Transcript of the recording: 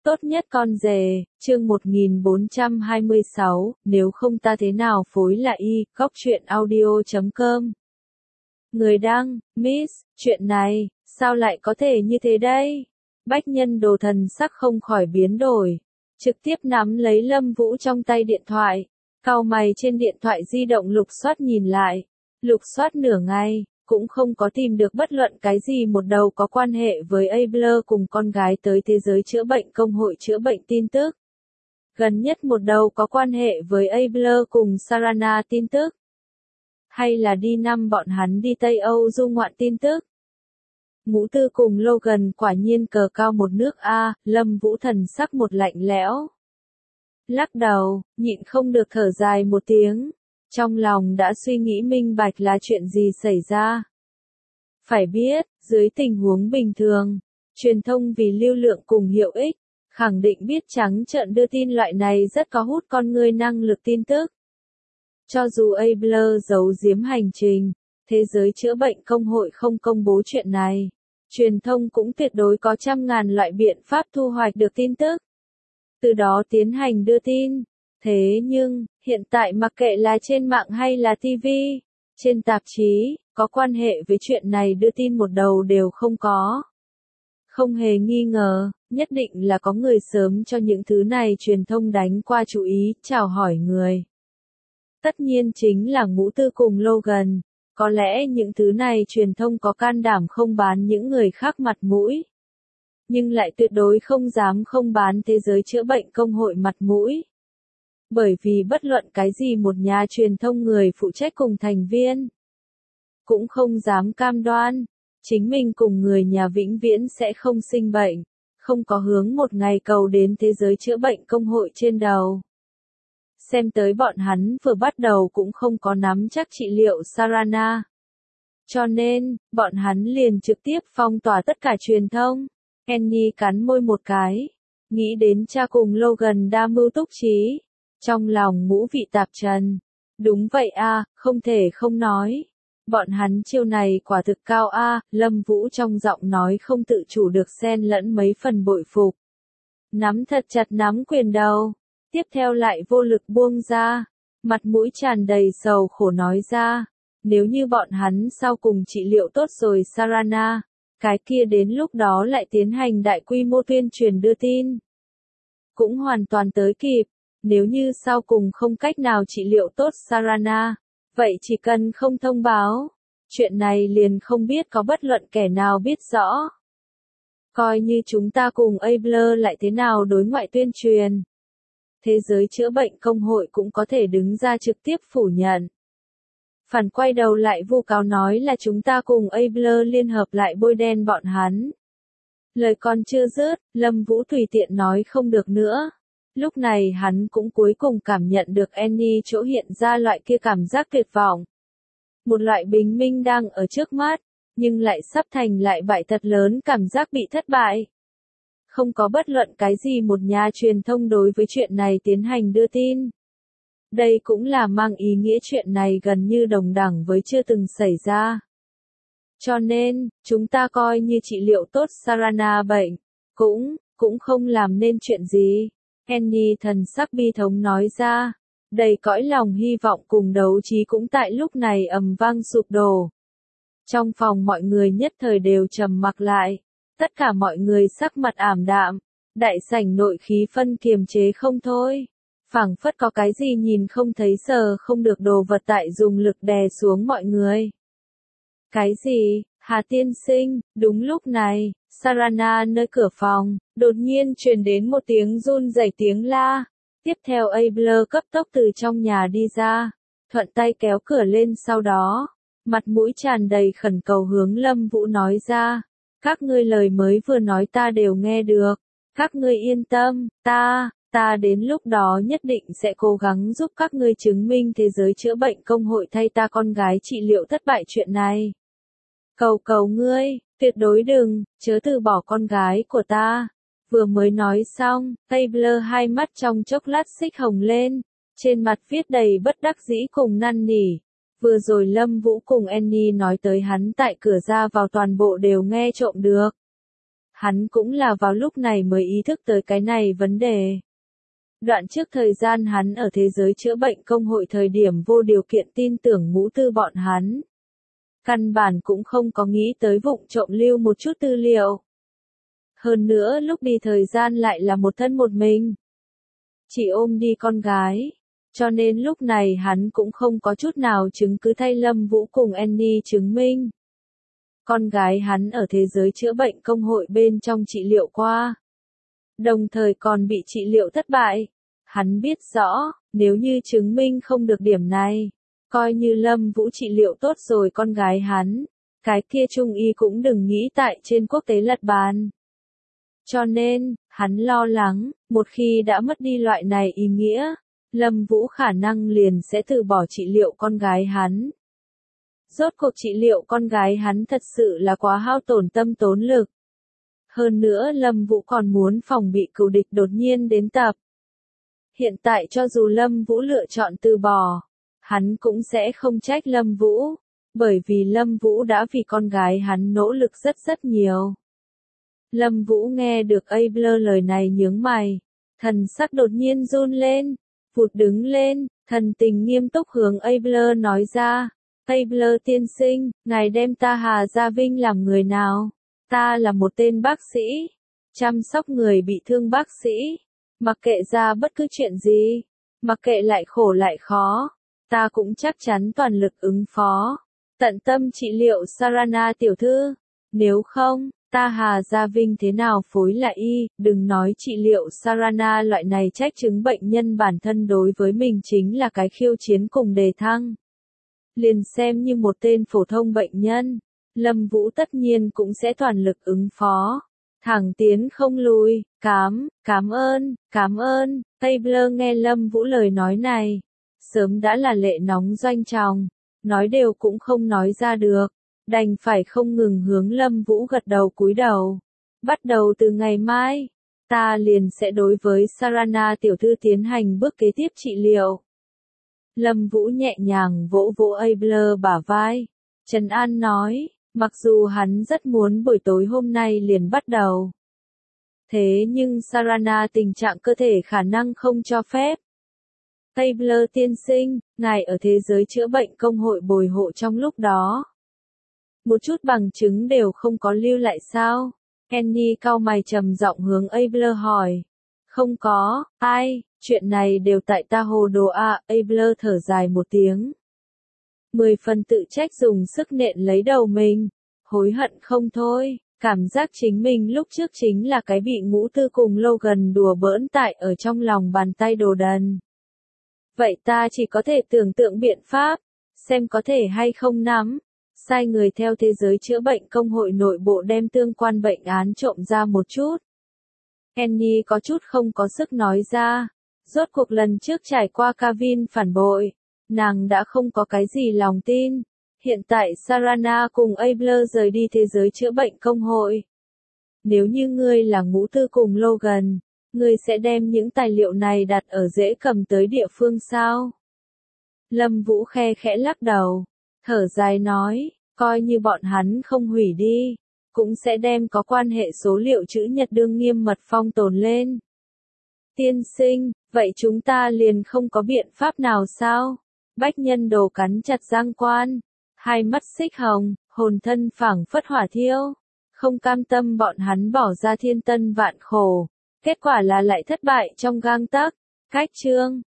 Tốt nhất con rể, chương 1426, nếu không ta thế nào phối lại y, góc truyện audio.com. Người đăng, Miss, chuyện này, sao lại có thể như thế đây? Bách Nhân Đồ thần sắc không khỏi biến đổi, trực tiếp nắm lấy Lâm Vũ trong tay điện thoại, cau mày trên điện thoại di động lục soát nhìn lại, lục soát nửa ngày. Cũng không có tìm được bất luận cái gì một đầu có quan hệ với Abler cùng con gái tới thế giới chữa bệnh công hội chữa bệnh tin tức. Gần nhất một đầu có quan hệ với Abler cùng Sarana tin tức. Hay là đi năm bọn hắn đi Tây Âu du ngoạn tin tức. Ngũ Tư cùng Logan quả nhiên cờ cao một nước A, Lâm Vũ thần sắc một lạnh lẽo. Lắc đầu, nhịn không được thở dài một tiếng. Trong lòng đã suy nghĩ minh bạch là chuyện gì xảy ra. Phải biết, dưới tình huống bình thường, truyền thông vì lưu lượng cùng hiệu ích, khẳng định biết trắng trợn đưa tin loại này rất có hút con người năng lực tin tức. Cho dù Abler giấu giếm hành trình, thế giới chữa bệnh công hội không công bố chuyện này, truyền thông cũng tuyệt đối có trăm ngàn loại biện pháp thu hoạch được tin tức. Từ đó tiến hành đưa tin. Thế nhưng, hiện tại mặc kệ là trên mạng hay là TV, trên tạp chí, có quan hệ với chuyện này đưa tin một đầu đều không có. Không hề nghi ngờ, nhất định là có người sớm cho những thứ này truyền thông đánh qua chú ý, chào hỏi người. Tất nhiên chính là Ngũ Tư cùng Logan, có lẽ những thứ này truyền thông có can đảm không bán những người khác mặt mũi. Nhưng lại tuyệt đối không dám không bán thế giới chữa bệnh công hội mặt mũi. Bởi vì bất luận cái gì một nhà truyền thông người phụ trách cùng thành viên, cũng không dám cam đoan, chính mình cùng người nhà vĩnh viễn sẽ không sinh bệnh, không có hướng một ngày cầu đến thế giới chữa bệnh công hội trên đầu. Xem tới bọn hắn vừa bắt đầu cũng không có nắm chắc trị liệu Sarana. Cho nên, bọn hắn liền trực tiếp phong tỏa tất cả truyền thông. Annie cắn môi một cái, nghĩ đến cha cùng Logan đa mưu túc trí. Trong lòng ngũ vị tạp trần. Đúng vậy a, không thể không nói. Bọn hắn chiêu này quả thực cao a, Lâm Vũ trong giọng nói không tự chủ được xen lẫn mấy phần bội phục. Nắm thật chặt nắm quyền đầu, tiếp theo lại vô lực buông ra, mặt mũi tràn đầy sầu khổ nói ra, nếu như bọn hắn sau cùng trị liệu tốt rồi Sarana, cái kia đến lúc đó lại tiến hành đại quy mô tuyên truyền đưa tin. Cũng hoàn toàn tới kịp. Nếu như sau cùng không cách nào trị liệu tốt Sarana, vậy chỉ cần không thông báo, chuyện này liền không biết có bất luận kẻ nào biết rõ. Coi như chúng ta cùng Abler lại thế nào đối ngoại tuyên truyền. Thế giới chữa bệnh công hội cũng có thể đứng ra trực tiếp phủ nhận. Phản quay đầu lại vu cáo nói là chúng ta cùng Abler liên hợp lại bôi đen bọn hắn. Lời còn chưa dứt, Lâm Vũ tùy tiện nói không được nữa. Lúc này hắn cũng cuối cùng cảm nhận được Annie chỗ hiện ra loại kia cảm giác tuyệt vọng. Một loại bình minh đang ở trước mắt, nhưng lại sắp thành lại bại thật lớn cảm giác bị thất bại. Không có bất luận cái gì một nhà truyền thông đối với chuyện này tiến hành đưa tin. Đây cũng là mang ý nghĩa chuyện này gần như đồng đẳng với chưa từng xảy ra. Cho nên, chúng ta coi như trị liệu tốt Sarana bệnh, cũng không làm nên chuyện gì. Annie thần sắc bi thống nói ra, đầy cõi lòng hy vọng cùng đấu trí cũng tại lúc này ầm vang sụp đổ. Trong phòng mọi người nhất thời đều trầm mặc lại, tất cả mọi người sắc mặt ảm đạm, đại sảnh nội khí phân kiềm chế không thôi. Phảng phất có cái gì nhìn không thấy sờ không được đồ vật tại dùng lực đè xuống mọi người. Cái gì? Hà tiên sinh, đúng lúc này, Sarana nơi cửa phòng, đột nhiên truyền đến một tiếng run rẩy tiếng la. Tiếp theo Abler cấp tốc từ trong nhà đi ra, thuận tay kéo cửa lên sau đó, mặt mũi tràn đầy khẩn cầu hướng Lâm Vũ nói ra, các ngươi lời mới vừa nói ta đều nghe được, các ngươi yên tâm, ta đến lúc đó nhất định sẽ cố gắng giúp các ngươi chứng minh thế giới chữa bệnh công hội thay ta con gái trị liệu thất bại chuyện này. Cầu ngươi, tuyệt đối đừng, chớ từ bỏ con gái của ta. Vừa mới nói xong, Abler hai mắt trong chốc lát xích hồng lên, trên mặt viết đầy bất đắc dĩ cùng năn nỉ. Vừa rồi Lâm Vũ cùng Annie nói tới hắn tại cửa ra vào toàn bộ đều nghe trộm được. Hắn cũng là vào lúc này mới ý thức tới cái này vấn đề. Đoạn trước thời gian hắn ở thế giới chữa bệnh công hội thời điểm vô điều kiện tin tưởng ngũ tư bọn hắn. Căn bản cũng không có nghĩ tới vụng trộm lưu một chút tư liệu. Hơn nữa lúc đi thời gian lại là một thân một mình. Chỉ ôm đi con gái. Cho nên lúc này hắn cũng không có chút nào chứng cứ thay Lâm Vũ cùng Annie chứng minh. Con gái hắn ở thế giới chữa bệnh công hội bên trong trị liệu qua. Đồng thời còn bị trị liệu thất bại. Hắn biết rõ, nếu như chứng minh không được điểm này, coi như Lâm Vũ trị liệu tốt rồi con gái hắn, cái kia trung y cũng đừng nghĩ tại trên quốc tế lật bàn. Cho nên, hắn lo lắng, một khi đã mất đi loại này ý nghĩa, Lâm Vũ khả năng liền sẽ từ bỏ trị liệu con gái hắn. Rốt cuộc trị liệu con gái hắn thật sự là quá hao tổn tâm tốn lực. Hơn nữa Lâm Vũ còn muốn phòng bị cừu địch đột nhiên đến tập. Hiện tại cho dù Lâm Vũ lựa chọn từ bỏ, hắn cũng sẽ không trách Lâm Vũ, bởi vì Lâm Vũ đã vì con gái hắn nỗ lực rất nhiều. Lâm Vũ nghe được Abler lời này nhướng mày, thần sắc đột nhiên run lên, vụt đứng lên, thần tình nghiêm túc hướng Abler nói ra, Abler tiên sinh, ngài đem ta Hà Gia Vinh làm người nào? Ta là một tên bác sĩ, chăm sóc người bị thương bác sĩ, mặc kệ ra bất cứ chuyện gì, mặc kệ lại khổ lại khó, ta cũng chắc chắn toàn lực ứng phó, tận tâm trị liệu Sarana tiểu thư, nếu không, ta Hà Gia Vinh thế nào phối lại y, đừng nói trị liệu Sarana loại này trách chứng bệnh nhân bản thân đối với mình chính là cái khiêu chiến cùng đề thăng. Liền xem như một tên phổ thông bệnh nhân, Lâm Vũ tất nhiên cũng sẽ toàn lực ứng phó. Thẳng tiến không lùi, cảm ơn, Abler nghe Lâm Vũ lời nói này. Sớm đã là lệ nóng doanh tròng, nói đều cũng không nói ra được. Đành phải không ngừng hướng Lâm Vũ gật đầu cúi đầu. Bắt đầu từ ngày mai, ta liền sẽ đối với Sarana tiểu thư tiến hành bước kế tiếp trị liệu. Lâm Vũ nhẹ nhàng vỗ vỗ Abler bả vai. Trấn An nói, mặc dù hắn rất muốn buổi tối hôm nay liền bắt đầu. Thế nhưng Sarana tình trạng cơ thể khả năng không cho phép. Abler tiên sinh, ngài ở thế giới chữa bệnh công hội bồi hộ trong lúc đó. Một chút bằng chứng đều không có lưu lại sao? Annie cau mày trầm giọng hướng Abler hỏi. Không có, ai, chuyện này đều tại ta hồ đồ à, Abler thở dài một tiếng. 10 phần tự trách dùng sức nện lấy đầu mình, hối hận không thôi, cảm giác chính mình lúc trước chính là cái bị ngũ tư cùng Logan đùa bỡn tại ở trong lòng bàn tay đồ đần. Vậy ta chỉ có thể tưởng tượng biện pháp, xem có thể hay không nắm. Sai người theo thế giới chữa bệnh công hội nội bộ đem tương quan bệnh án trộm ra một chút. Annie có chút không có sức nói ra. Rốt cuộc lần trước trải qua Kavin phản bội, nàng đã không có cái gì lòng tin. Hiện tại Sarana cùng Abler rời đi thế giới chữa bệnh công hội. Nếu như ngươi là ngũ tư cùng Logan, ngươi sẽ đem những tài liệu này đặt ở dễ cầm tới địa phương sao? Lâm Vũ khe khẽ lắc đầu. Thở dài nói, coi như bọn hắn không hủy đi, cũng sẽ đem có quan hệ số liệu chữ nhật đương nghiêm mật phong tồn lên. Tiên sinh, vậy chúng ta liền không có biện pháp nào sao? Bách Nhân Đồ cắn chặt răng quan, hai mắt xích hồng, hồn thân phảng phất hỏa thiêu, không cam tâm bọn hắn bỏ ra thiên tân vạn khổ, kết quả là lại thất bại trong gang tấc. Cách chương